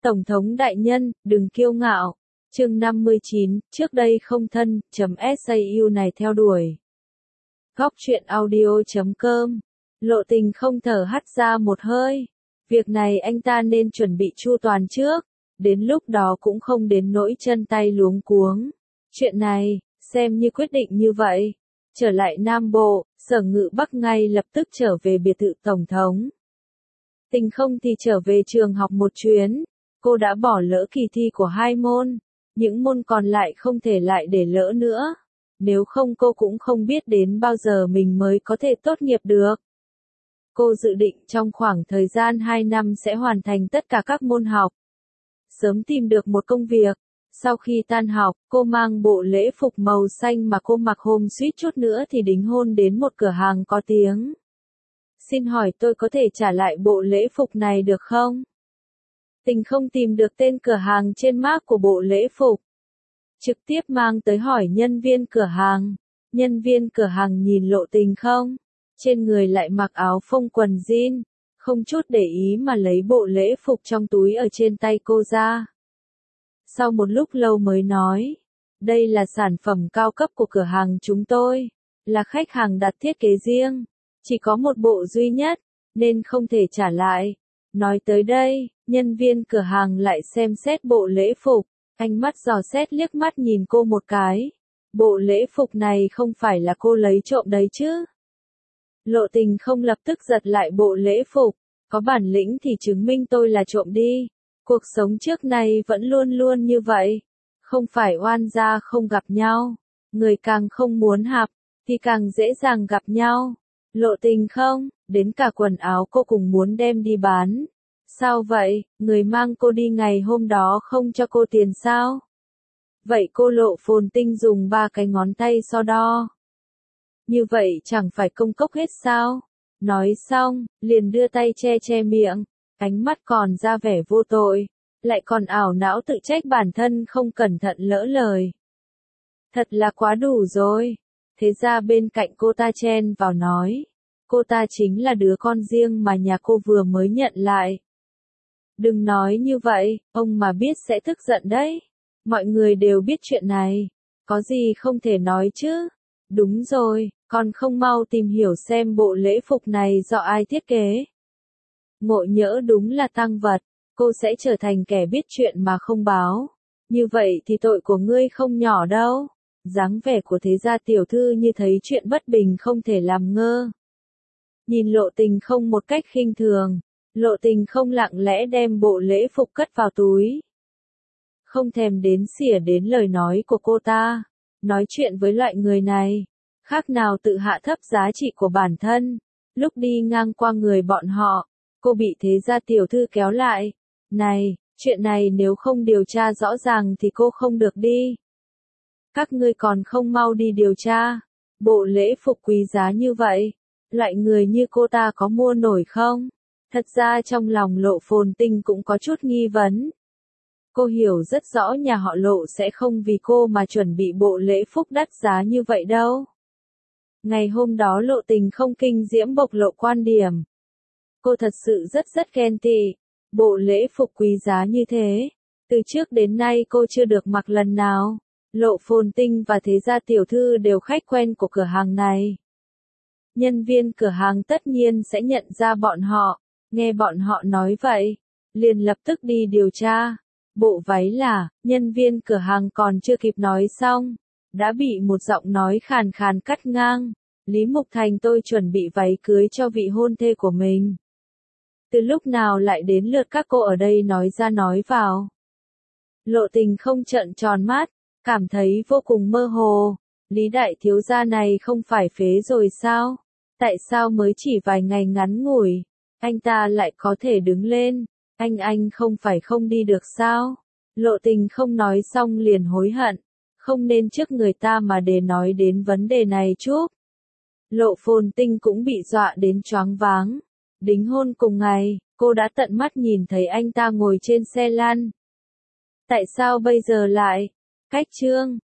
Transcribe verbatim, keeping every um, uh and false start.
Tổng thống đại nhân, đừng kiêu ngạo. Chương năm mươi chín, trước đây không thân, .sau này theo đuổi. Góc truyện audio chấm com. Lộ Tình không thở hắt ra một hơi. Việc này anh ta nên chuẩn bị chu toàn trước, đến lúc đó cũng không đến nỗi chân tay luống cuống. Chuyện này, xem như quyết định như vậy. Trở lại Nam Bộ, Sở Ngự Bắc ngay lập tức trở về biệt thự Tổng thống. Tình không thì trở về trường học một chuyến. Cô đã bỏ lỡ kỳ thi của hai môn, những môn còn lại không thể lại để lỡ nữa. Nếu không cô cũng không biết đến bao giờ mình mới có thể tốt nghiệp được. Cô dự định trong khoảng thời gian hai năm sẽ hoàn thành tất cả các môn học. Sớm tìm được một công việc. Sau khi tan học, cô mang bộ lễ phục màu xanh mà cô mặc hôm suýt chút nữa thì đính hôn đến một cửa hàng có tiếng. Xin hỏi tôi có thể trả lại bộ lễ phục này được không? Tình không tìm được tên cửa hàng trên mác của bộ lễ phục. Trực tiếp mang tới hỏi nhân viên cửa hàng. Nhân viên cửa hàng nhìn Lộ Tình không? Trên người lại mặc áo phông quần jean. Không chút để ý mà lấy bộ lễ phục trong túi ở trên tay cô ra. Sau một lúc lâu mới nói. Đây là sản phẩm cao cấp của cửa hàng chúng tôi. Là khách hàng đặt thiết kế riêng. Chỉ có một bộ duy nhất, nên không thể trả lại. Nói tới đây, nhân viên cửa hàng lại xem xét bộ lễ phục, ánh mắt dò xét liếc mắt nhìn cô một cái. Bộ lễ phục này không phải là cô lấy trộm đấy chứ? Lộ Tình không lập tức giật lại bộ lễ phục, có bản lĩnh thì chứng minh tôi là trộm đi. Cuộc sống trước này vẫn luôn luôn như vậy, không phải oan gia không gặp nhau, người càng không muốn hợp, thì càng dễ dàng gặp nhau. Lộ Tình không, đến cả quần áo cô cùng muốn đem đi bán. Sao vậy, người mang cô đi ngày hôm đó không cho cô tiền sao? Vậy cô Lộ Phồn Tinh dùng ba cái ngón tay so đo. Như vậy chẳng phải công cốc hết sao? Nói xong, liền đưa tay che che miệng, ánh mắt còn ra vẻ vô tội, lại còn ảo não tự trách bản thân không cẩn thận lỡ lời. Thật là quá đủ rồi. Thế ra bên cạnh cô ta chen vào nói, cô ta chính là đứa con riêng mà nhà cô vừa mới nhận lại. Đừng nói như vậy, ông mà biết sẽ tức giận đấy. Mọi người đều biết chuyện này, có gì không thể nói chứ. Đúng rồi, còn không mau tìm hiểu xem bộ lễ phục này do ai thiết kế. Ngộ nhỡ đúng là tang vật, cô sẽ trở thành kẻ biết chuyện mà không báo. Như vậy thì tội của ngươi không nhỏ đâu. Dáng vẻ của thế gia tiểu thư như thấy chuyện bất bình không thể làm ngơ. Nhìn Lộ Tình không một cách khinh thường, Lộ Tình không lặng lẽ đem bộ lễ phục cất vào túi. Không thèm đến xỉa đến lời nói của cô ta. Nói chuyện với loại người này, khác nào tự hạ thấp giá trị của bản thân. Lúc đi ngang qua người bọn họ, cô bị thế gia tiểu thư kéo lại. Này, chuyện này nếu không điều tra rõ ràng thì cô không được đi. Các ngươi còn không mau đi điều tra. Bộ lễ phục quý giá như vậy, loại người như cô ta có mua nổi không? Thật ra trong lòng Lộ Phồn Tinh cũng có chút nghi vấn. Cô hiểu rất rõ nhà họ Lộ sẽ không vì cô mà chuẩn bị bộ lễ phục đắt giá như vậy đâu. Ngày hôm đó Lộ Tình không kinh diễm bộc lộ quan điểm. Cô thật sự rất rất ghen tị. Bộ lễ phục quý giá như thế, từ trước đến nay cô chưa được mặc lần nào. Lộ Phồn Tinh và thế gia tiểu thư đều khách quen của cửa hàng này. Nhân viên cửa hàng tất nhiên sẽ nhận ra bọn họ. Nghe bọn họ nói vậy, liền lập tức đi điều tra. Bộ váy là, nhân viên cửa hàng còn chưa kịp nói xong, đã bị một giọng nói khàn khàn cắt ngang. Lý Mục Thành, tôi chuẩn bị váy cưới cho vị hôn thê của mình. Từ lúc nào lại đến lượt các cô ở đây nói ra nói vào. Lộ Tình không trợn tròn mắt, cảm thấy vô cùng mơ hồ. Lý đại thiếu gia này không phải phế rồi sao? Tại sao mới chỉ vài ngày ngắn ngủi, anh ta lại có thể đứng lên? Anh anh không phải không đi được sao? Lộ Tình không nói xong liền hối hận. Không nên trước người ta mà để nói đến vấn đề này chút. Lộ Phồn Tinh cũng bị dọa đến choáng váng. Đính hôn cùng ngày, cô đã tận mắt nhìn thấy anh ta ngồi trên xe lăn. Tại sao bây giờ lại? Cách chương